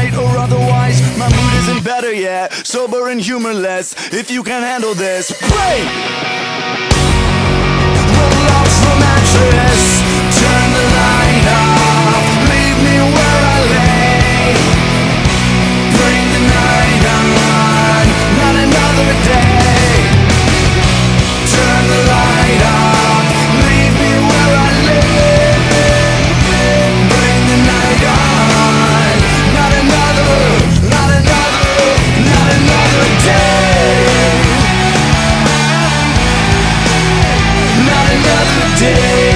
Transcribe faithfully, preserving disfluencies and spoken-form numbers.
right or otherwise. My mood isn't better yet, sober and humorless. If you can handle this, break! Roll off the mattress, turn the light off, leave me where I lay. Bring the night on, not another day. Turn the light off, leave me where I lay. Bring the night on, not another, not another, not another day. Not another day.